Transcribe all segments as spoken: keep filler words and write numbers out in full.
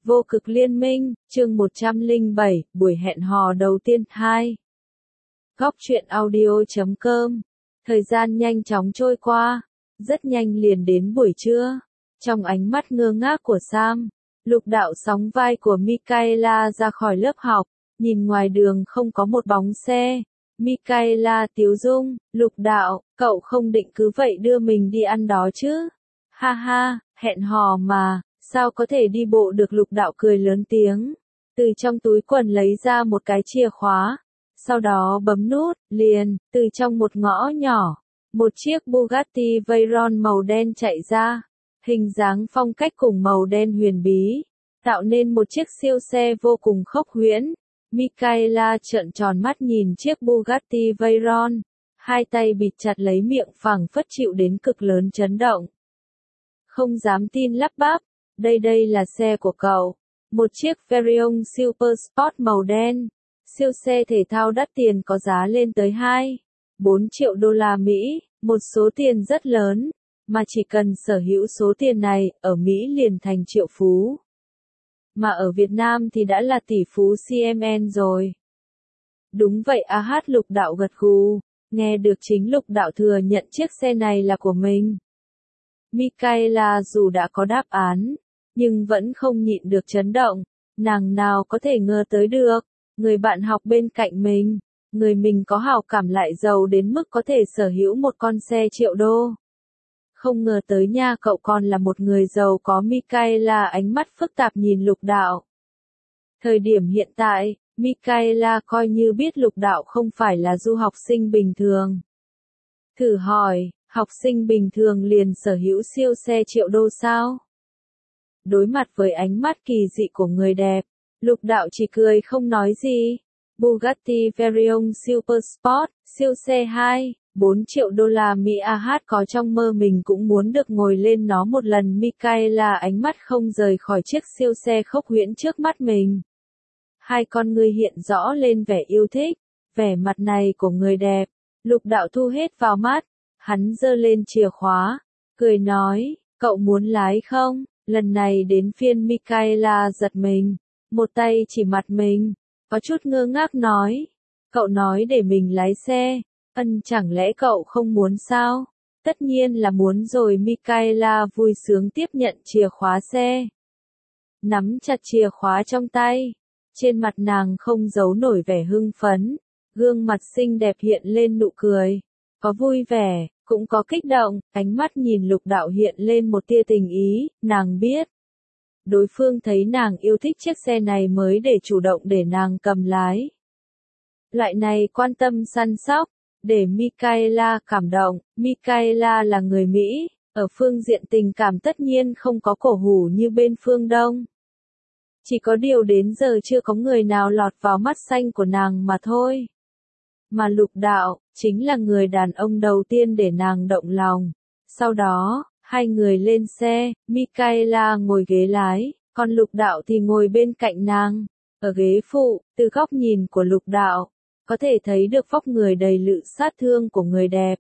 Vô cực liên minh, chương một trăm lẻ bảy, buổi hẹn hò đầu tiên hai. Góc truyện audio.com. Thời gian nhanh chóng trôi qua, rất nhanh liền đến buổi trưa. Trong ánh mắt ngơ ngác của Sam, Lục Đạo sóng vai của Michaela ra khỏi lớp học, nhìn ngoài đường không có một bóng xe. Michaela tiếu dung, Lục Đạo, cậu không định cứ vậy đưa mình đi ăn đó chứ? Ha ha, hẹn hò mà. Sao có thể đi bộ được? Lục Đạo cười lớn tiếng, từ trong túi quần lấy ra một cái chìa khóa, sau đó bấm nút, liền, từ trong một ngõ nhỏ, một chiếc Bugatti Veyron màu đen chạy ra, hình dáng phong cách cùng màu đen huyền bí, tạo nên một chiếc siêu xe vô cùng khốc huyễn. Michaela trợn tròn mắt nhìn chiếc Bugatti Veyron, hai tay bịt chặt lấy miệng phảng phất chịu đến cực lớn chấn động. Không dám tin lắp bắp. Đây đây là xe của cậu. Một chiếc Veyron Super Sport màu đen. Siêu xe thể thao đắt tiền có giá lên tới hai phẩy bốn triệu đô la Mỹ, một số tiền rất lớn, mà chỉ cần sở hữu số tiền này, ở Mỹ liền thành triệu phú. Mà ở Việt Nam thì đã là tỷ phú xê em en rồi. Đúng vậy a hát Lục Đạo gật gù, nghe được chính Lục Đạo thừa nhận chiếc xe này là của mình. Michaela dù đã có đáp án, nhưng vẫn không nhịn được chấn động, nàng nào có thể ngờ tới được, người bạn học bên cạnh mình, người mình có hảo cảm lại giàu đến mức có thể sở hữu một con xe triệu đô. Không ngờ tới nha, cậu còn là một người giàu có. Michaela ánh mắt phức tạp nhìn Lục Đạo. Thời điểm hiện tại, Michaela coi như biết Lục Đạo không phải là du học sinh bình thường. Thử hỏi, học sinh bình thường liền sở hữu siêu xe triệu đô sao? Đối mặt với ánh mắt kỳ dị của người đẹp, Lục Đạo chỉ cười không nói gì. Bugatti Veyron Super Sport, siêu xe hai phẩy bốn triệu đô la Mỹ a hát có trong mơ mình cũng muốn được ngồi lên nó một lần. Michaela ánh mắt không rời khỏi chiếc siêu xe khốc huyễn trước mắt mình. Hai con ngươi hiện rõ lên vẻ yêu thích, vẻ mặt này của người đẹp, Lục Đạo thu hết vào mắt, hắn giơ lên chìa khóa, cười nói, cậu muốn lái không? Lần này đến phiên Michaela giật mình, một tay chỉ mặt mình, có chút ngơ ngác nói, cậu nói để mình lái xe, ân chẳng lẽ cậu không muốn sao? Tất nhiên là muốn rồi. Michaela vui sướng tiếp nhận chìa khóa xe, nắm chặt chìa khóa trong tay, trên mặt nàng không giấu nổi vẻ hưng phấn, gương mặt xinh đẹp hiện lên nụ cười, có vui vẻ, cũng có kích động, ánh mắt nhìn Lục Đạo hiện lên một tia tình ý, nàng biết. Đối phương thấy nàng yêu thích chiếc xe này mới để chủ động để nàng cầm lái. Loại này quan tâm săn sóc, để Michaela cảm động. Michaela là người Mỹ, ở phương diện tình cảm tất nhiên không có cổ hủ như bên phương Đông. Chỉ có điều đến giờ chưa có người nào lọt vào mắt xanh của nàng mà thôi. Mà Lục Đạo, chính là người đàn ông đầu tiên để nàng động lòng. Sau đó, hai người lên xe, Michaela ngồi ghế lái, còn Lục Đạo thì ngồi bên cạnh nàng, ở ghế phụ. Từ góc nhìn của Lục Đạo, có thể thấy được vóc người đầy lự sát thương của người đẹp.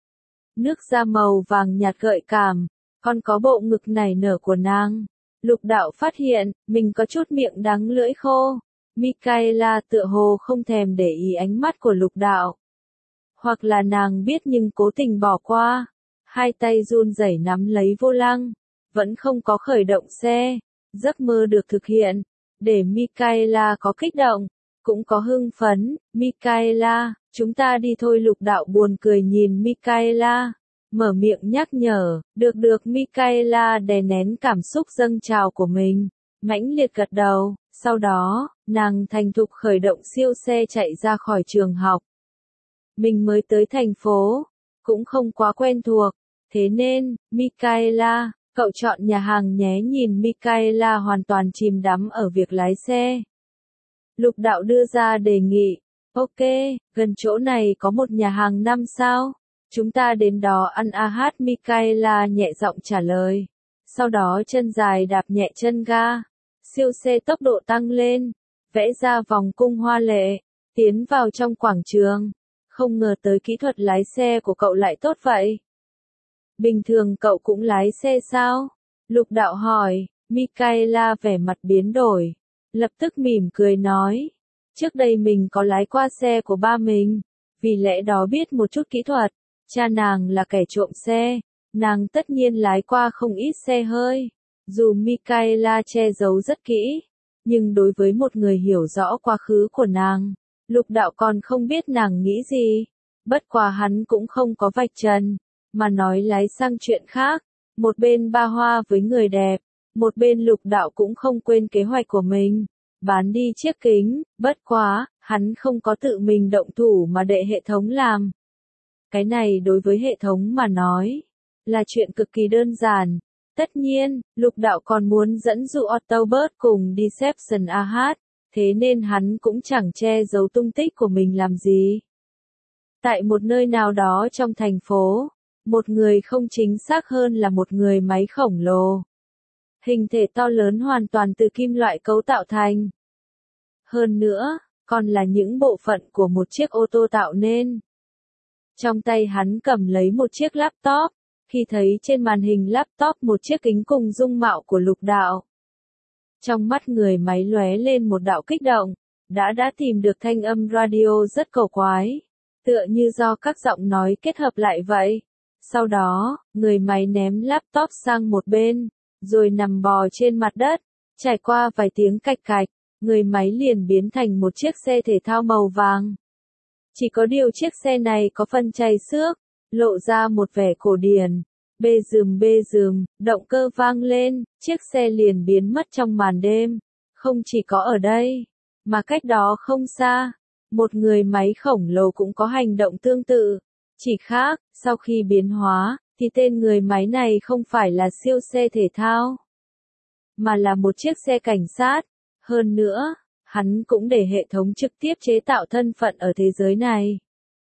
Nước da màu vàng nhạt gợi cảm, còn có bộ ngực nảy nở của nàng. Lục Đạo phát hiện, mình có chút miệng đắng lưỡi khô. Michaela tựa hồ không thèm để ý ánh mắt của Lục Đạo. Hoặc là nàng biết nhưng cố tình bỏ qua. Hai tay run rẩy nắm lấy vô lăng, vẫn không có khởi động xe. Giấc mơ được thực hiện, để Michaela có kích động, cũng có hưng phấn. Michaela, chúng ta đi thôi. Lục Đạo buồn cười nhìn Michaela, mở miệng nhắc nhở, được được. Michaela đè nén cảm xúc dâng trào của mình, mãnh liệt gật đầu, sau đó, nàng thành thục khởi động siêu xe chạy ra khỏi trường học. Mình mới tới thành phố, cũng không quá quen thuộc, thế nên, Michaela, cậu chọn nhà hàng nhé. Nhìn Michaela hoàn toàn chìm đắm ở việc lái xe, Lục Đạo đưa ra đề nghị, ok, gần chỗ này có một nhà hàng năm sao, chúng ta đến đó ăn a hát. Michaela nhẹ giọng trả lời, sau đó chân dài đạp nhẹ chân ga, siêu xe tốc độ tăng lên, vẽ ra vòng cung hoa lệ, tiến vào trong quảng trường. Không ngờ tới kỹ thuật lái xe của cậu lại tốt vậy. Bình thường cậu cũng lái xe sao? Lục Đạo hỏi. Michaela vẻ mặt biến đổi, lập tức mỉm cười nói. Trước đây mình có lái qua xe của ba mình, vì lẽ đó biết một chút kỹ thuật. Cha nàng là kẻ trộm xe, nàng tất nhiên lái qua không ít xe hơi. Dù Michaela che giấu rất kỹ, nhưng đối với một người hiểu rõ quá khứ của nàng, Lục Đạo còn không biết nàng nghĩ gì. Bất quá hắn cũng không có vạch trần, mà nói lái sang chuyện khác. Một bên ba hoa với người đẹp, một bên Lục Đạo cũng không quên kế hoạch của mình, bán đi chiếc kính. Bất quá, hắn không có tự mình động thủ mà để hệ thống làm. Cái này đối với hệ thống mà nói, là chuyện cực kỳ đơn giản. Tất nhiên, Lục Đạo còn muốn dẫn dụ Autobot cùng Deception a hát, thế nên hắn cũng chẳng che giấu tung tích của mình làm gì. Tại một nơi nào đó trong thành phố, một người không chính xác hơn là một người máy khổng lồ. Hình thể to lớn hoàn toàn từ kim loại cấu tạo thành. Hơn nữa, còn là những bộ phận của một chiếc ô tô tạo nên. Trong tay hắn cầm lấy một chiếc laptop, khi thấy trên màn hình laptop một chiếc kính cùng dung mạo của Lục Đạo. Trong mắt người máy lóe lên một đạo kích động, đã đã tìm được thanh âm radio rất cổ quái, tựa như do các giọng nói kết hợp lại vậy. Sau đó, người máy ném laptop sang một bên, rồi nằm bò trên mặt đất, trải qua vài tiếng cạch cạch, người máy liền biến thành một chiếc xe thể thao màu vàng. Chỉ có điều chiếc xe này có phần chày xước, lộ ra một vẻ cổ điển. Bê dùm bê dùm, động cơ vang lên, chiếc xe liền biến mất trong màn đêm. Không chỉ có ở đây, mà cách đó không xa, một người máy khổng lồ cũng có hành động tương tự. Chỉ khác, sau khi biến hóa, thì tên người máy này không phải là siêu xe thể thao, mà là một chiếc xe cảnh sát. Hơn nữa, hắn cũng để hệ thống trực tiếp chế tạo thân phận ở thế giới này.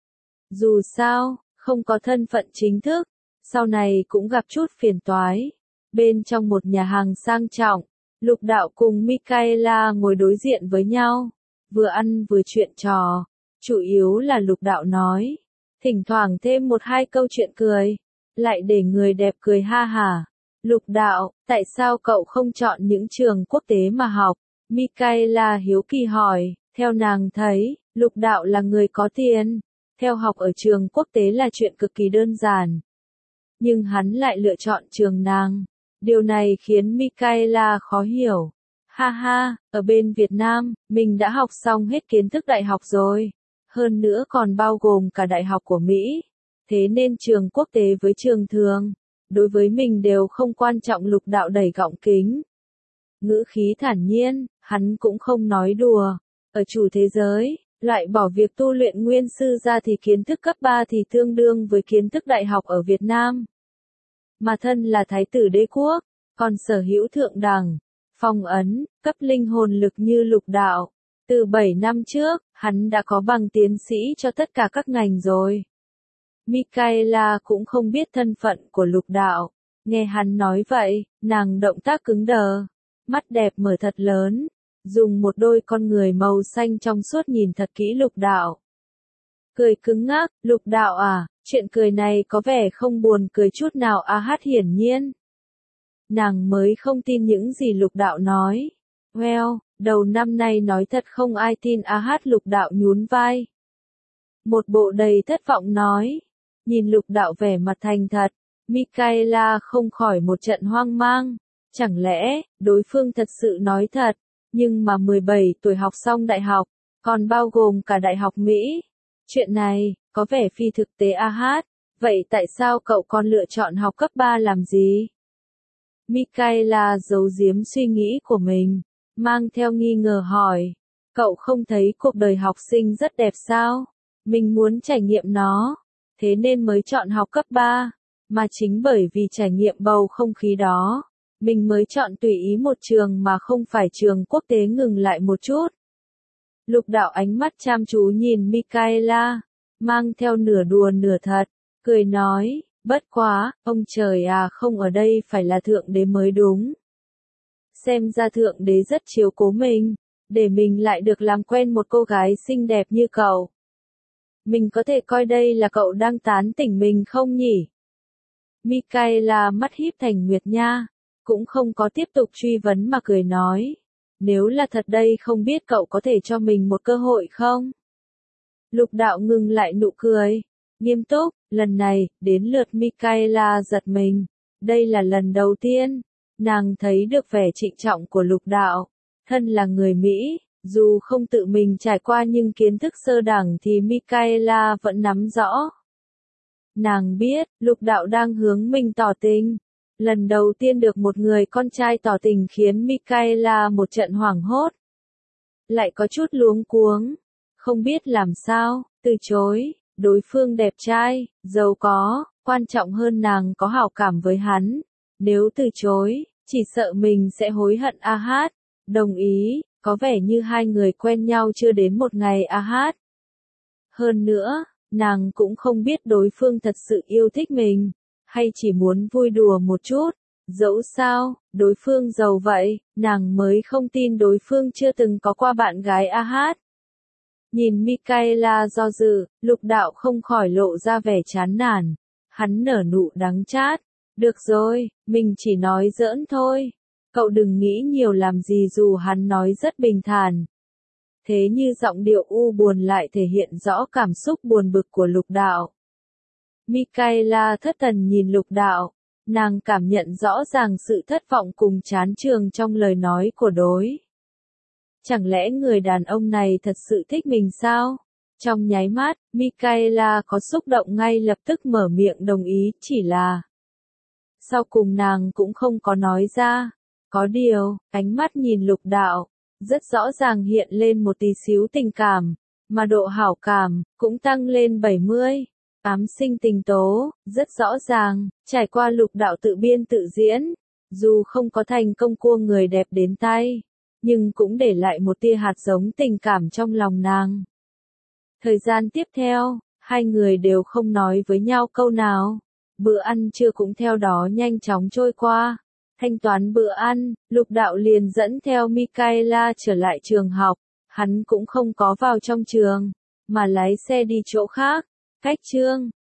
Dù sao, không có thân phận chính thức, sau này cũng gặp chút phiền toái. Bên trong một nhà hàng sang trọng, Lục Đạo cùng Michaela ngồi đối diện với nhau, vừa ăn vừa chuyện trò. Chủ yếu là Lục Đạo nói, thỉnh thoảng thêm một hai câu chuyện cười, lại để người đẹp cười ha hả. Lục Đạo, tại sao cậu không chọn những trường quốc tế mà học? Michaela hiếu kỳ hỏi. Theo nàng thấy, Lục Đạo là người có tiền, theo học ở trường quốc tế là chuyện cực kỳ đơn giản. Nhưng hắn lại lựa chọn trường nàng. Điều này khiến Michaela khó hiểu. Ha ha, ở bên Việt Nam, mình đã học xong hết kiến thức đại học rồi. Hơn nữa còn bao gồm cả đại học của Mỹ. Thế nên trường quốc tế với trường thường, đối với mình đều không quan trọng. Lục Đạo đẩy gọng kính. Ngữ khí thản nhiên, hắn cũng không nói đùa. Ở chủ thế giới, loại bỏ việc tu luyện nguyên sư ra thì kiến thức cấp ba thì tương đương với kiến thức đại học ở Việt Nam. Mà thân là thái tử đế quốc, còn sở hữu thượng đẳng, phong ấn, cấp linh hồn lực như Lục Đạo. Từ bảy năm trước, hắn đã có bằng tiến sĩ cho tất cả các ngành rồi. Michaela cũng không biết thân phận của Lục Đạo. Nghe hắn nói vậy, nàng động tác cứng đờ, mắt đẹp mở thật lớn, dùng một đôi con người màu xanh trong suốt nhìn thật kỹ Lục Đạo. Cười cứng ngắc. Lục Đạo à, chuyện cười này có vẻ không buồn cười chút nào. A hát hiển nhiên, nàng mới không tin những gì Lục Đạo nói. Well, đầu năm nay nói thật không ai tin. A hát. Lục Đạo nhún vai, một bộ đầy thất vọng nói. Nhìn Lục Đạo vẻ mặt thành thật, Michaela không khỏi một trận hoang mang. Chẳng lẽ, đối phương thật sự nói thật, nhưng mà mười bảy tuổi học xong đại học, còn bao gồm cả đại học Mỹ. Chuyện này, có vẻ phi thực tế. A hát, vậy tại sao cậu còn lựa chọn học cấp ba làm gì? Michaela giấu giếm suy nghĩ của mình, mang theo nghi ngờ hỏi. Cậu không thấy cuộc đời học sinh rất đẹp sao? Mình muốn trải nghiệm nó, thế nên mới chọn học cấp ba. Mà chính bởi vì trải nghiệm bầu không khí đó, mình mới chọn tùy ý một trường mà không phải trường quốc tế. Ngừng lại một chút, Lục Đạo ánh mắt chăm chú nhìn Michaela, mang theo nửa đùa nửa thật, cười nói, bất quá, ông trời à, không ở đây phải là thượng đế mới đúng. Xem ra thượng đế rất chiếu cố mình, để mình lại được làm quen một cô gái xinh đẹp như cậu. Mình có thể coi đây là cậu đang tán tỉnh mình không nhỉ? Michaela mắt híp thành nguyệt nha, cũng không có tiếp tục truy vấn mà cười nói. Nếu là thật đây không biết cậu có thể cho mình một cơ hội không? Lục đạo ngừng lại nụ cười. Nghiêm túc, lần này, đến lượt Michaela giật mình. Đây là lần đầu tiên, nàng thấy được vẻ trịnh trọng của lục đạo. Thân là người Mỹ, dù không tự mình trải qua nhưng kiến thức sơ đẳng thì Michaela vẫn nắm rõ. Nàng biết, lục đạo đang hướng mình tỏ tình. Lần đầu tiên được một người con trai tỏ tình khiến Michaela một trận hoảng hốt. Lại có chút luống cuống. Không biết làm sao, từ chối. Đối phương đẹp trai, giàu có, quan trọng hơn nàng có hảo cảm với hắn. Nếu từ chối, chỉ sợ mình sẽ hối hận. A hát. Đồng ý, có vẻ như hai người quen nhau chưa đến một ngày. A hát. Hơn nữa, nàng cũng không biết đối phương thật sự yêu thích mình, hay chỉ muốn vui đùa một chút. Dẫu sao, đối phương giàu vậy, nàng mới không tin đối phương chưa từng có qua bạn gái. A hát. Nhìn Michaela do dự, lục đạo không khỏi lộ ra vẻ chán nản. Hắn nở nụ đắng chát. Được rồi, mình chỉ nói giỡn thôi. Cậu đừng nghĩ nhiều làm gì dù hắn nói rất bình thản. Thế như giọng điệu u buồn lại thể hiện rõ cảm xúc buồn bực của lục đạo. Michaela thất thần nhìn lục đạo. Nàng cảm nhận rõ ràng sự thất vọng cùng chán chường trong lời nói của đối. Chẳng lẽ người đàn ông này thật sự thích mình sao? Trong nháy mắt, Michaela có xúc động ngay lập tức mở miệng đồng ý, chỉ là sau cùng nàng cũng không có nói ra. Có điều, ánh mắt nhìn lục đạo, rất rõ ràng hiện lên một tí xíu tình cảm, mà độ hảo cảm cũng tăng lên bảy mươi. Ám sinh tình tố, rất rõ ràng, trải qua lục đạo tự biên tự diễn, dù không có thành công cua người đẹp đến tay, nhưng cũng để lại một tia hạt giống tình cảm trong lòng nàng. Thời gian tiếp theo, hai người đều không nói với nhau câu nào. Bữa ăn trưa cũng theo đó nhanh chóng trôi qua. Thanh toán bữa ăn, lục đạo liền dẫn theo Michaela trở lại trường học. Hắn cũng không có vào trong trường, mà lái xe đi chỗ khác. Cách chương